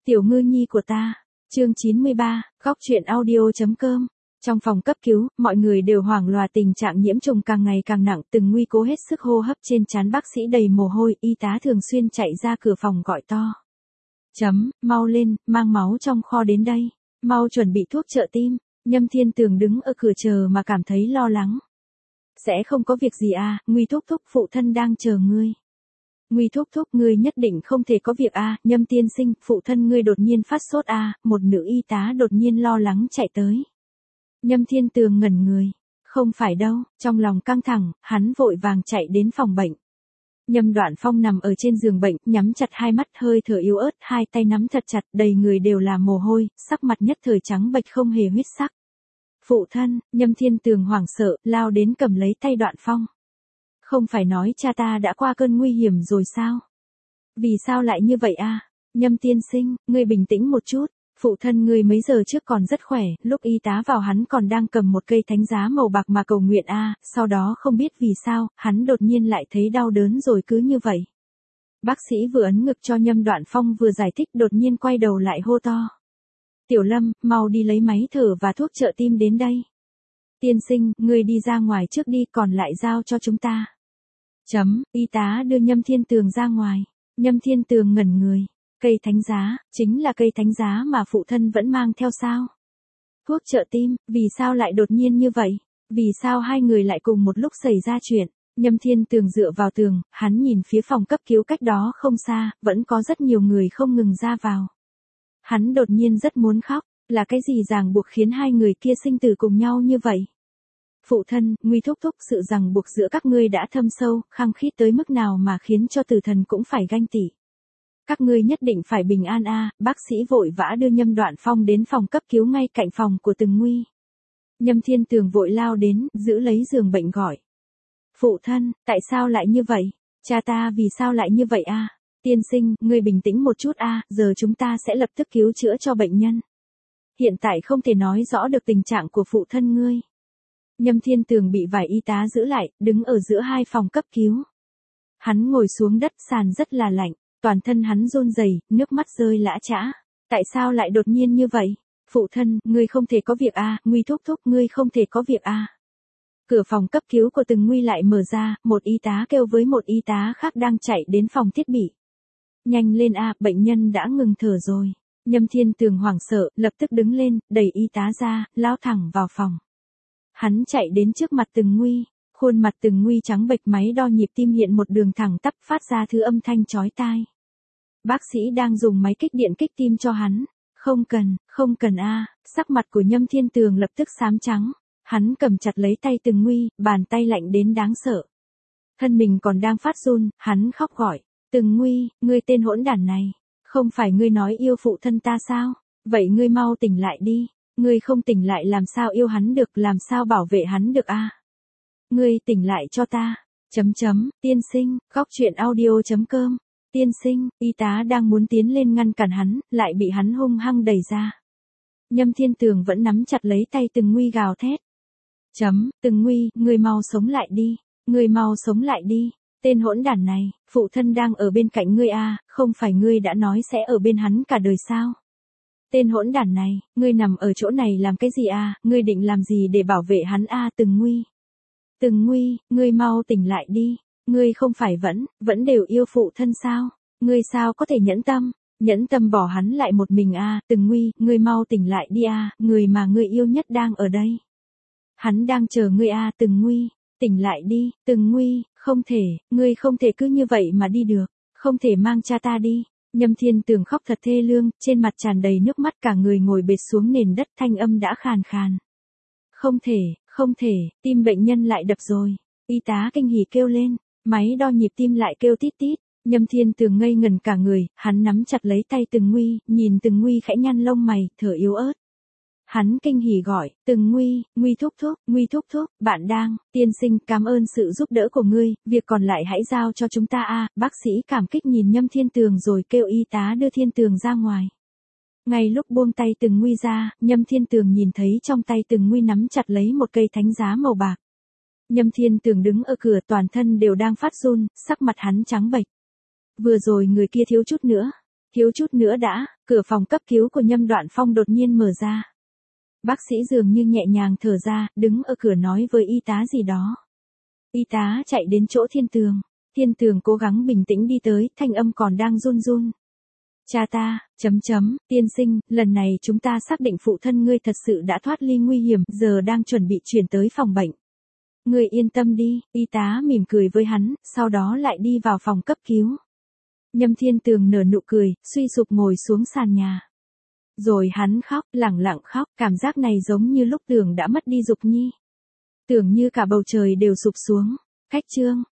Tiểu ngư nhi của ta, chương 93, góc truyện audio.com. Trong phòng cấp cứu, mọi người đều hoảng loạn, tình trạng nhiễm trùng càng ngày càng nặng, Từng Nguy cố hết sức hô hấp, trên trán bác sĩ đầy mồ hôi, y tá thường xuyên chạy ra cửa phòng gọi to. Mau lên, mang máu trong kho đến đây, mau chuẩn bị thuốc trợ tim. Nhâm Thiên Tường đứng ở cửa chờ mà cảm thấy lo lắng. Sẽ không có việc gì à, Nguy thúc thúc, phụ thân đang chờ ngươi. Nguy thúc thúc, ngươi nhất định không thể có việc à, Nhâm tiên sinh, phụ thân ngươi đột nhiên phát sốt à, một nữ y tá đột nhiên lo lắng chạy tới. Nhâm Thiên Tường ngẩn người, không phải đâu, trong lòng căng thẳng, hắn vội vàng chạy đến phòng bệnh. Nhâm Đoạn Phong nằm ở trên giường bệnh, nhắm chặt hai mắt, hơi thở yếu ớt, hai tay nắm thật chặt, đầy người đều là mồ hôi, sắc mặt nhất thời trắng bệch không hề huyết sắc. Phụ thân, Nhâm Thiên Tường hoảng sợ, lao đến cầm lấy tay Đoạn Phong. Không phải nói cha ta đã qua cơn nguy hiểm rồi sao? Vì sao lại như vậy à? Nhâm tiên sinh, ngươi bình tĩnh một chút. Phụ thân ngươi mấy giờ trước còn rất khỏe, lúc y tá vào hắn còn đang cầm một cây thánh giá màu bạc mà cầu nguyện a, sau đó không biết vì sao, hắn đột nhiên lại thấy đau đớn rồi cứ như vậy. Bác sĩ vừa ấn ngực cho Nhâm Đoạn Phong vừa giải thích, đột nhiên quay đầu lại hô to. Tiểu Lâm, mau đi lấy máy thở và thuốc trợ tim đến đây. Tiên sinh, ngươi đi ra ngoài trước đi, còn lại giao cho chúng ta. Y tá đưa Nhâm Thiên Tường ra ngoài. Nhâm Thiên Tường ngẩn người. Cây thánh giá, chính là cây thánh giá mà phụ thân vẫn mang theo sao? Thuốc trợ tim, vì sao lại đột nhiên như vậy? Vì sao hai người lại cùng một lúc xảy ra chuyện? Nhâm Thiên Tường dựa vào tường, hắn nhìn phía phòng cấp cứu cách đó không xa, vẫn có rất nhiều người không ngừng ra vào. Hắn đột nhiên rất muốn khóc, là cái gì ràng buộc khiến hai người kia sinh tử cùng nhau như vậy? Phụ thân, Nguy thúc thúc, sự ràng buộc giữa các ngươi đã thâm sâu, khăng khít tới mức nào mà khiến cho tử thần cũng phải ganh tị. Các ngươi nhất định phải bình an a, bác sĩ vội vã đưa Nhâm Đoạn Phong đến phòng cấp cứu ngay cạnh phòng của Từng Nguy. Nhâm Thiên Tường vội lao đến, giữ lấy giường bệnh gọi. Phụ thân, tại sao lại như vậy? Cha ta vì sao lại như vậy a? Tiên sinh, ngươi bình tĩnh một chút a, giờ chúng ta sẽ lập tức cứu chữa cho bệnh nhân. Hiện tại không thể nói rõ được tình trạng của phụ thân ngươi. Nhâm Thiên Tường bị vài y tá giữ lại, đứng ở giữa hai phòng cấp cứu. Hắn ngồi xuống đất, sàn rất là lạnh, toàn thân hắn run rẩy, nước mắt rơi lã chã. Tại sao lại đột nhiên như vậy? Phụ thân, ngươi không thể có việc à, Nguy thúc thúc, ngươi không thể có việc à. Cửa phòng cấp cứu của Từng Nguy lại mở ra, một y tá kêu với một y tá khác đang chạy đến phòng thiết bị. Nhanh lên a, bệnh nhân đã ngừng thở rồi. Nhâm Thiên Tường hoảng sợ, lập tức đứng lên, đẩy y tá ra, lao thẳng vào phòng. Hắn chạy đến trước mặt Từng Nguy, khuôn mặt Từng Nguy trắng bệch, máy đo nhịp tim hiện một đường thẳng tắp, phát ra thứ âm thanh chói tai. Bác sĩ đang dùng máy kích điện kích tim cho hắn. Không cần a, sắc mặt của Nhâm Thiên Tường lập tức xám trắng. Hắn cầm chặt lấy tay Từng Nguy, bàn tay lạnh đến đáng sợ. Thân mình còn đang phát run, hắn khóc gọi. Từng Nguy, ngươi tên hỗn đản này, không phải ngươi nói yêu phụ thân ta sao? Vậy ngươi mau tỉnh lại đi. Ngươi không tỉnh lại làm sao yêu hắn được, làm sao bảo vệ hắn được a? Ngươi tỉnh lại cho ta. Tiên sinh, góc truyện audio.com. Tiên sinh, y tá đang muốn tiến lên ngăn cản hắn, lại bị hắn hung hăng đẩy ra. Nhâm Thiên Tường vẫn nắm chặt lấy tay Từng Nguy gào thét. Từng Nguy, ngươi mau sống lại đi. Ngươi mau sống lại đi. Tên hỗn đản này, phụ thân đang ở bên cạnh ngươi à, không phải ngươi đã nói sẽ ở bên hắn cả đời sao? Tên hỗn đản này, ngươi nằm ở chỗ này làm cái gì à, ngươi định làm gì để bảo vệ hắn à? Từng Nguy, ngươi mau tỉnh lại đi. Ngươi không phải vẫn đều yêu phụ thân sao? Ngươi sao có thể nhẫn tâm bỏ hắn lại một mình à? Từng Nguy, ngươi mau tỉnh lại đi à, người mà ngươi yêu nhất đang ở đây. Hắn đang chờ ngươi à? Từng Nguy, tỉnh lại đi. Từng Nguy, không thể, ngươi không thể cứ như vậy mà đi được, không thể mang cha ta đi. Nhâm Thiên Tường khóc thật thê lương, trên mặt tràn đầy nước mắt, cả người ngồi bệt xuống nền đất, thanh âm đã khàn khàn. Không thể, tim bệnh nhân lại đập rồi. Y tá kinh hỉ kêu lên, máy đo nhịp tim lại kêu tít tít. Nhâm Thiên Tường ngây ngần cả người, hắn nắm chặt lấy tay Từng Nguy, nhìn Từng Nguy khẽ nhăn lông mày, thở yếu ớt. Hắn kinh hỉ gọi, Từng Nguy, Nguy thúc thúc, bạn đang, tiên sinh, cảm ơn sự giúp đỡ của ngươi, việc còn lại hãy giao cho chúng ta a. Bác sĩ cảm kích nhìn Nhâm Thiên Tường rồi kêu y tá đưa Thiên Tường ra ngoài. Ngay lúc buông tay Từng Nguy ra, Nhâm Thiên Tường nhìn thấy trong tay Từng Nguy nắm chặt lấy một cây thánh giá màu bạc. Nhâm Thiên Tường đứng ở cửa, toàn thân đều đang phát run, sắc mặt hắn trắng bệch. Vừa rồi người kia thiếu chút nữa, Thiếu chút nữa đã, cửa phòng cấp cứu của Nhâm Đoạn Phong đột nhiên mở ra. Bác sĩ dường như nhẹ nhàng thở ra, đứng ở cửa nói với y tá gì đó. Y tá chạy đến chỗ Thiên Tường. Thiên Tường cố gắng bình tĩnh đi tới, thanh âm còn đang run run. Cha ta, tiên sinh, lần này chúng ta xác định phụ thân ngươi thật sự đã thoát ly nguy hiểm, giờ đang chuẩn bị chuyển tới phòng bệnh. Ngươi yên tâm đi, y tá mỉm cười với hắn, sau đó lại đi vào phòng cấp cứu. Nhâm Thiên Tường nở nụ cười, suy sụp ngồi xuống sàn nhà. Rồi hắn khóc, lẳng lặng khóc, cảm giác này giống như lúc Tưởng đã mất đi Dục Nhi. Tưởng như cả bầu trời đều sụp xuống. Khách trương,